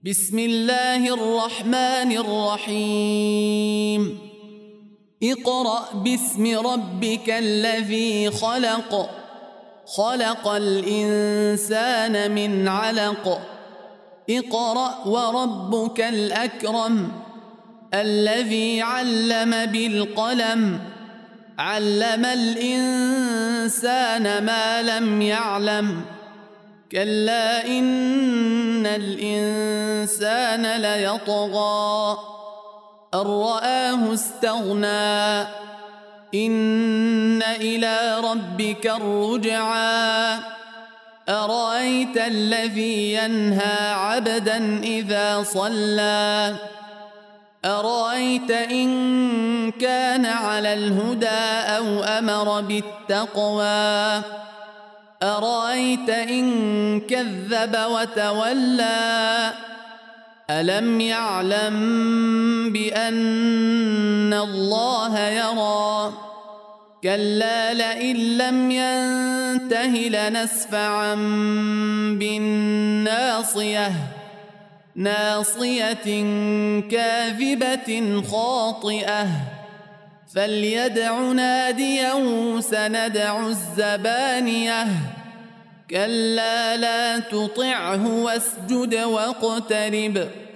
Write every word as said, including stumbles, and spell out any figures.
بسم الله الرحمن الرحيم اقرأ باسم ربك الذي خلق خلق الإنسان من علق اقرأ وربك الأكرم الذي علم بالقلم علم الإنسان ما لم يعلم كلا إن الإنسان ليطغى أن رآه استغنى إن إلى ربك الرجعى أرأيت الذي ينهى عبدا إذا صلى أرأيت إن كان على الهدى أو أمر بالتقوى أرأيت إن كذب وتولى ألم يعلم بأن الله يرى كلا لئن لم ينته لنسفعا بالناصية ناصية كاذبة خاطئة فليدع ناديه سندع الزبانية كلا لا تطعه واسجد واقترب